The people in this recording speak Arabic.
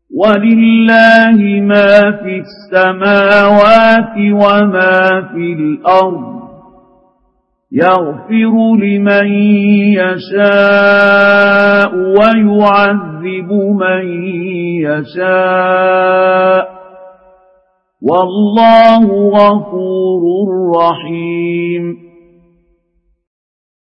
ولله ما في السماوات وما في الأرض يغفر لمن يشاء ويعذب من يشاء والله غفور رحيم